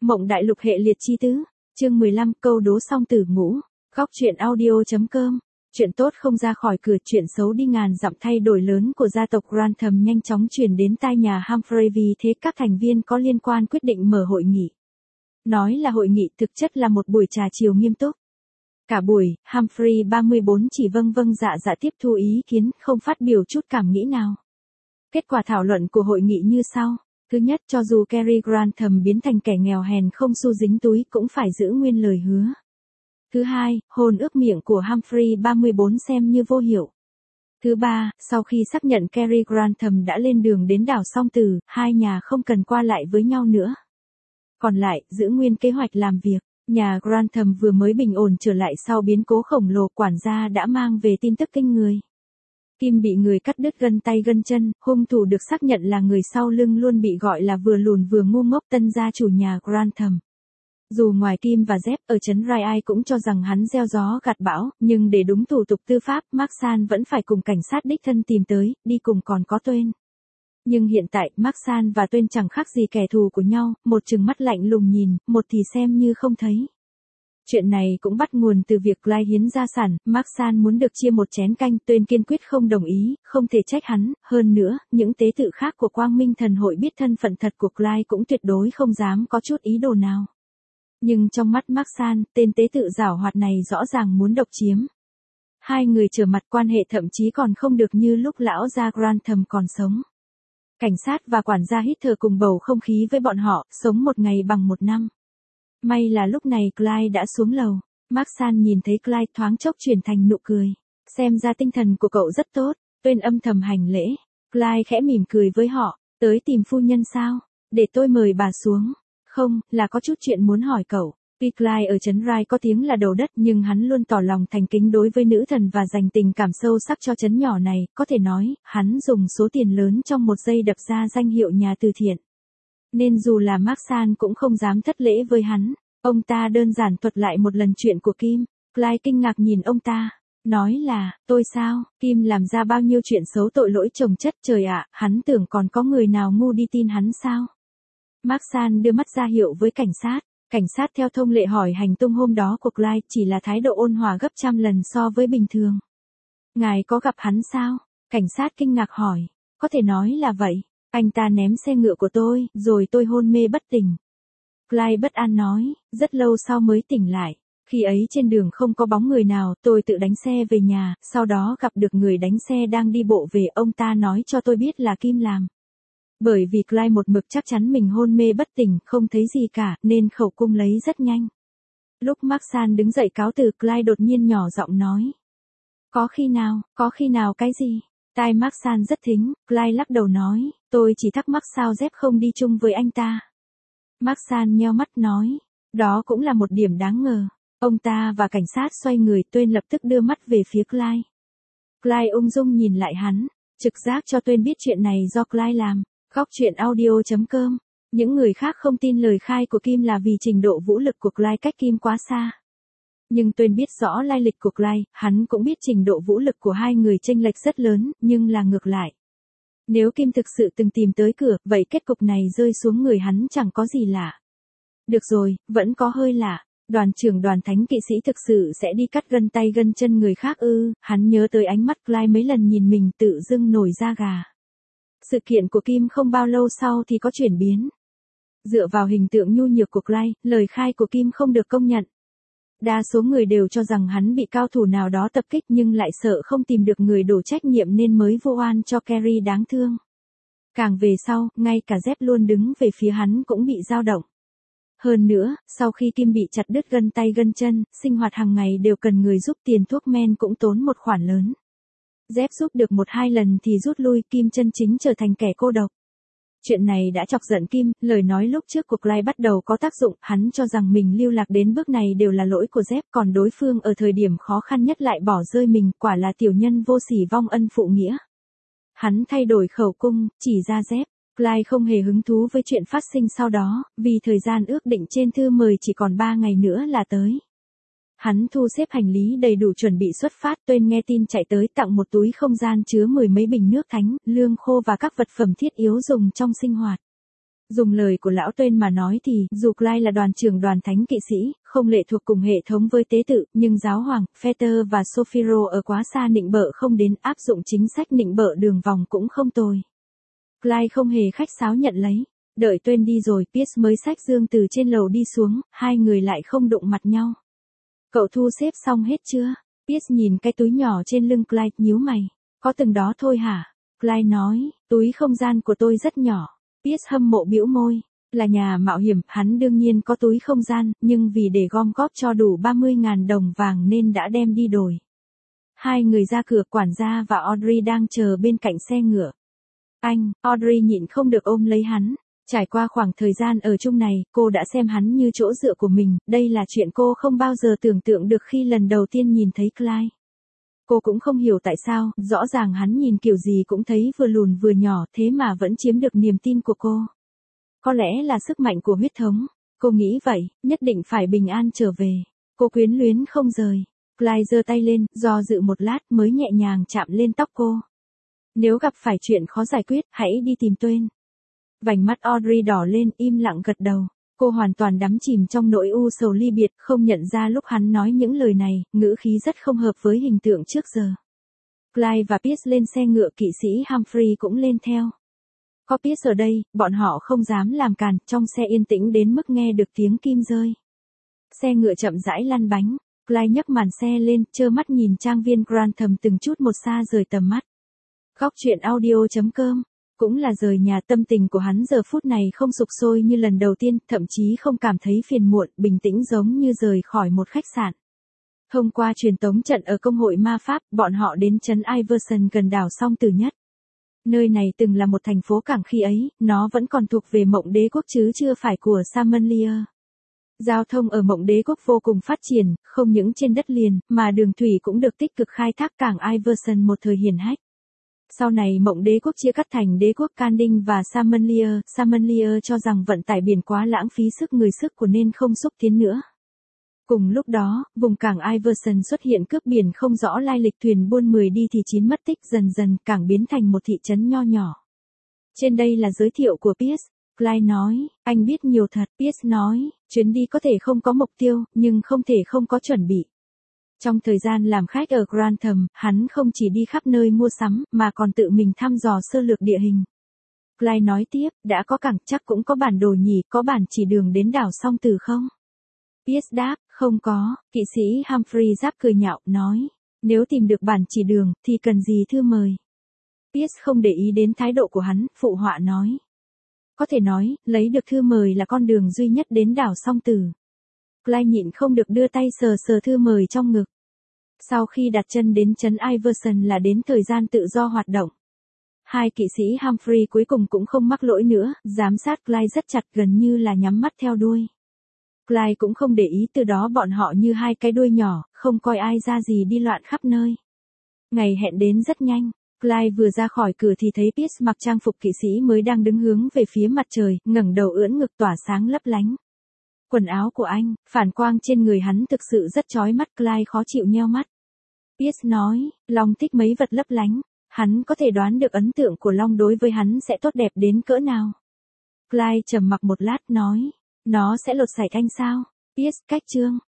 Mộng đại lục hệ liệt chi tứ, chương 15 câu đố song tử ngũ, góc truyện audio.com. Chuyện tốt không ra khỏi cửa, chuyện xấu đi ngàn dặm. Thay đổi lớn của gia tộc Grantham nhanh chóng truyền đến tai nhà Humphrey, vì thế các thành viên có liên quan quyết định mở hội nghị. Nói là hội nghị thực chất là một buổi trà chiều nghiêm túc. Cả buổi, Humphrey 34 chỉ vâng vâng dạ dạ tiếp thu ý kiến, không phát biểu chút cảm nghĩ nào. Kết quả thảo luận của hội nghị như sau. Thứ nhất, cho dù Cary Grantham biến thành kẻ nghèo hèn không xu dính túi cũng phải giữ nguyên lời hứa. Thứ hai, hôn ước miệng của Humphrey 34 xem như vô hiệu. Thứ ba, sau khi xác nhận Cary Grantham đã lên đường đến đảo Song Tử, hai nhà không cần qua lại với nhau nữa. Còn lại, giữ nguyên kế hoạch làm việc. Nhà Grantham vừa mới bình ổn trở lại sau biến cố khổng lồ, quản gia đã mang về tin tức kinh người. Kim bị người cắt đứt gân tay gân chân, hung thủ được xác nhận là người sau lưng luôn bị gọi là vừa lùn vừa ngu ngốc, tân gia chủ nhà Grantham. Dù ngoài Kim và Jeff, ở trấn Rai ai cũng cho rằng hắn gieo gió gặt bão, nhưng để đúng thủ tục tư pháp, Maxan vẫn phải cùng cảnh sát đích thân tìm tới, đi cùng còn có Tuyên. Nhưng hiện tại, Maxan và Tuyên chẳng khác gì kẻ thù của nhau, một trừng mắt lạnh lùng nhìn, một thì xem như không thấy. Chuyện này cũng bắt nguồn từ việc Clyde hiến gia sản, Maxan muốn được chia một chén canh, Tuyên kiên quyết không đồng ý, không thể trách hắn, hơn nữa, những tế tự khác của Quang Minh Thần hội biết thân phận thật của Clyde cũng tuyệt đối không dám có chút ý đồ nào. Nhưng trong mắt Maxan, tên tế tự giảo hoạt này rõ ràng muốn độc chiếm. Hai người trở mặt, quan hệ thậm chí còn không được như lúc lão gia Grantham còn sống. Cảnh sát và quản gia hít thở cùng bầu không khí với bọn họ, sống một ngày bằng một năm. May là lúc này Clyde đã xuống lầu. Maxan nhìn thấy Clyde thoáng chốc chuyển thành nụ cười. Xem ra tinh thần của cậu rất tốt. Tuyên âm thầm hành lễ. Clyde khẽ mỉm cười với họ. Tới tìm phu nhân sao? Để tôi mời bà xuống. Không, là có chút chuyện muốn hỏi cậu. Tuy Clyde ở trấn Rai có tiếng là đầu đất, nhưng hắn luôn tỏ lòng thành kính đối với nữ thần và dành tình cảm sâu sắc cho trấn nhỏ này. Có thể nói, hắn dùng số tiền lớn trong một giây đập ra danh hiệu nhà từ thiện. Nên dù là Maxan cũng không dám thất lễ với hắn. Ông ta đơn giản thuật lại một lần chuyện của Kim. Clyde kinh ngạc nhìn ông ta. Nói là, tôi sao, Kim làm ra bao nhiêu chuyện xấu tội lỗi chồng chất, trời ạ, hắn tưởng còn có người nào ngu đi tin hắn sao? Maxan đưa mắt ra hiệu với cảnh sát. Cảnh sát theo thông lệ hỏi hành tung hôm đó của Clyde, chỉ là thái độ ôn hòa gấp trăm lần so với bình thường. Ngài có gặp hắn sao? Cảnh sát kinh ngạc hỏi. Có thể nói là vậy. Anh ta ném xe ngựa của tôi, rồi tôi hôn mê bất tỉnh. Clyde bất an nói, rất lâu sau mới tỉnh lại. Khi ấy trên đường không có bóng người nào, tôi tự đánh xe về nhà, sau đó gặp được người đánh xe đang đi bộ về, ông ta nói cho tôi biết là Kim làm. Bởi vì Clyde một mực chắc chắn mình hôn mê bất tỉnh, không thấy gì cả, nên khẩu cung lấy rất nhanh. Lúc Maxan đứng dậy cáo từ, Clyde đột nhiên nhỏ giọng nói. Có khi nào cái gì? Tai Maxan rất thính, Clyde lắc đầu nói, tôi chỉ thắc mắc sao Jeff không đi chung với anh ta. Maxan nheo mắt nói, đó cũng là một điểm đáng ngờ. Ông ta và cảnh sát xoay người, Tuyên lập tức đưa mắt về phía Clyde. Clyde ung dung nhìn lại hắn, trực giác cho Tuyên biết chuyện này do Clyde làm. Góc truyện audio.com. Những người khác không tin lời khai của Kim là vì trình độ vũ lực của Clyde cách Kim quá xa. Nhưng Tuyên biết rõ lai lịch của Clyde, hắn cũng biết trình độ vũ lực của hai người chênh lệch rất lớn, nhưng là ngược lại. Nếu Kim thực sự từng tìm tới cửa, vậy kết cục này rơi xuống người hắn chẳng có gì lạ. Được rồi, vẫn có hơi lạ. Đoàn trưởng đoàn thánh kỵ sĩ thực sự sẽ đi cắt gân tay gân chân người khác ư? Hắn nhớ tới ánh mắt Clyde mấy lần nhìn mình, tự dưng nổi da gà. Sự kiện của Kim không bao lâu sau thì có chuyển biến. Dựa vào hình tượng nhu nhược của Clyde, lời khai của Kim không được công nhận. Đa số người đều cho rằng hắn bị cao thủ nào đó tập kích, nhưng lại sợ không tìm được người đổ trách nhiệm nên mới vu oan cho Cary đáng thương. Càng về sau, ngay cả Jeff luôn đứng về phía hắn cũng bị dao động. Hơn nữa, sau khi Kim bị chặt đứt gân tay gân chân, sinh hoạt hàng ngày đều cần người giúp, tiền thuốc men cũng tốn một khoản lớn. Jeff giúp được 1-2 lần thì rút lui, Kim chân chính trở thành kẻ cô độc. Chuyện này đã chọc giận Kim, lời nói lúc trước của Clyde bắt đầu có tác dụng, hắn cho rằng mình lưu lạc đến bước này đều là lỗi của Jeff, còn đối phương ở thời điểm khó khăn nhất lại bỏ rơi mình, quả là tiểu nhân vô sỉ vong ân phụ nghĩa. Hắn thay đổi khẩu cung, chỉ ra Jeff. Clyde không hề hứng thú với chuyện phát sinh sau đó, vì thời gian ước định trên thư mời chỉ còn 3 ngày nữa là tới. Hắn thu xếp hành lý đầy đủ chuẩn bị xuất phát, Tuyên nghe tin chạy tới tặng một túi không gian chứa 10 mấy bình nước thánh, lương khô và các vật phẩm thiết yếu dùng trong sinh hoạt. Dùng lời của lão Tuyên mà nói thì, dù Clyde là đoàn trưởng đoàn thánh kỵ sĩ, không lệ thuộc cùng hệ thống với tế tự, nhưng giáo hoàng, Peter và Sophiro ở quá xa nịnh bợ không đến, áp dụng chính sách nịnh bợ đường vòng cũng không tồi. Clyde không hề khách sáo nhận lấy. Đợi Tuyên đi rồi, Pierce mới xách dương từ trên lầu đi xuống, hai người lại không đụng mặt nhau. Cậu thu xếp xong hết chưa? Pierce nhìn cái túi nhỏ trên lưng Clyde, nhíu mày. Có từng đó thôi hả? Clyde nói, túi không gian của tôi rất nhỏ. Pierce hâm mộ bĩu môi. Là nhà mạo hiểm, hắn đương nhiên có túi không gian, nhưng vì để gom góp cho đủ 30.000 đồng vàng nên đã đem đi đổi. Hai người ra cửa, quản gia và Audrey đang chờ bên cạnh xe ngựa. Anh, Audrey nhịn không được ôm lấy hắn. Trải qua khoảng thời gian ở chung này, cô đã xem hắn như chỗ dựa của mình, đây là chuyện cô không bao giờ tưởng tượng được khi lần đầu tiên nhìn thấy Clyde. Cô cũng không hiểu tại sao, rõ ràng hắn nhìn kiểu gì cũng thấy vừa lùn vừa nhỏ, thế mà vẫn chiếm được niềm tin của cô. Có lẽ là sức mạnh của huyết thống. Cô nghĩ vậy, nhất định phải bình an trở về. Cô quyến luyến không rời. Clyde giơ tay lên, do dự một lát mới nhẹ nhàng chạm lên tóc cô. Nếu gặp phải chuyện khó giải quyết, hãy đi tìm Tuyên. Vành mắt Audrey đỏ lên, im lặng gật đầu. Cô hoàn toàn đắm chìm trong nỗi u sầu ly biệt, không nhận ra lúc hắn nói những lời này, ngữ khí rất không hợp với hình tượng trước giờ. Clyde và Pierce lên xe ngựa, kỵ sĩ Humphrey cũng lên theo. Có Pierce ở đây, bọn họ không dám làm càn, trong xe yên tĩnh đến mức nghe được tiếng kim rơi. Xe ngựa chậm rãi lăn bánh, Clyde nhấc màn xe lên, trơ mắt nhìn trang viên Grantham từng chút một xa rời tầm mắt. Góc truyện audio.com cũng là rời nhà, tâm tình của hắn giờ phút này không sục sôi như lần đầu tiên, thậm chí không cảm thấy phiền muộn, bình tĩnh giống như rời khỏi một khách sạn. Thông qua truyền tống trận ở công hội ma pháp, bọn họ đến trấn Iverson gần đảo Song Tử Nhất. Nơi này từng là một thành phố cảng khi ấy, nó vẫn còn thuộc về Mộng Đế Quốc chứ chưa phải của Samanlier. Giao thông ở Mộng Đế Quốc vô cùng phát triển, không những trên đất liền, mà đường thủy cũng được tích cực khai thác. Cảng Iverson một thời hiển hách. Sau này Mộng Đế Quốc chia cắt thành Đế Quốc Canning và Samanlier. Samanlier cho rằng vận tải biển quá lãng phí sức người sức của nên không xúc tiến nữa. Cùng lúc đó, vùng cảng Iverson xuất hiện cướp biển không rõ lai lịch, thuyền buôn 10 đi thì 9 mất tích, dần dần cảng biến thành một thị trấn nho nhỏ. Trên đây là giới thiệu của Pierce. Clyde nói, anh biết nhiều thật. Pierce nói, chuyến đi có thể không có mục tiêu, nhưng không thể không có chuẩn bị. Trong thời gian làm khách ở Grantham, hắn không chỉ đi khắp nơi mua sắm, mà còn tự mình thăm dò sơ lược địa hình. Clyde nói tiếp, đã có cảng, chắc cũng có bản đồ nhỉ, có bản chỉ đường đến đảo Song Tử không? Pierce đáp, không có. Kỵ sĩ Humphrey giáp cười nhạo, nói, nếu tìm được bản chỉ đường, thì cần gì thư mời? Pierce không để ý đến thái độ của hắn, phụ họa nói. Có thể nói, lấy được thư mời là con đường duy nhất đến đảo Song Tử. Clyde nhịn không được đưa tay sờ sờ thư mời trong ngực. Sau khi đặt chân đến trấn Iverson là đến thời gian tự do hoạt động. Hai kỵ sĩ Humphrey cuối cùng cũng không mắc lỗi nữa, giám sát Clyde rất chặt, gần như là nhắm mắt theo đuôi. Clyde cũng không để ý, từ đó bọn họ như hai cái đuôi nhỏ, không coi ai ra gì đi loạn khắp nơi. Ngày hẹn đến rất nhanh. Clyde vừa ra khỏi cửa thì thấy Pierce mặc trang phục kỵ sĩ mới đang đứng hướng về phía mặt trời, ngẩng đầu ưỡn ngực tỏa sáng lấp lánh. Quần áo của anh, phản quang trên người hắn thực sự rất chói mắt. Clyde khó chịu nheo mắt. Pierce nói, Long thích mấy vật lấp lánh. Hắn có thể đoán được ấn tượng của Long đối với hắn sẽ tốt đẹp đến cỡ nào. Clyde trầm mặc một lát nói, nó sẽ lột sạch anh sao? Pierce, cách chương.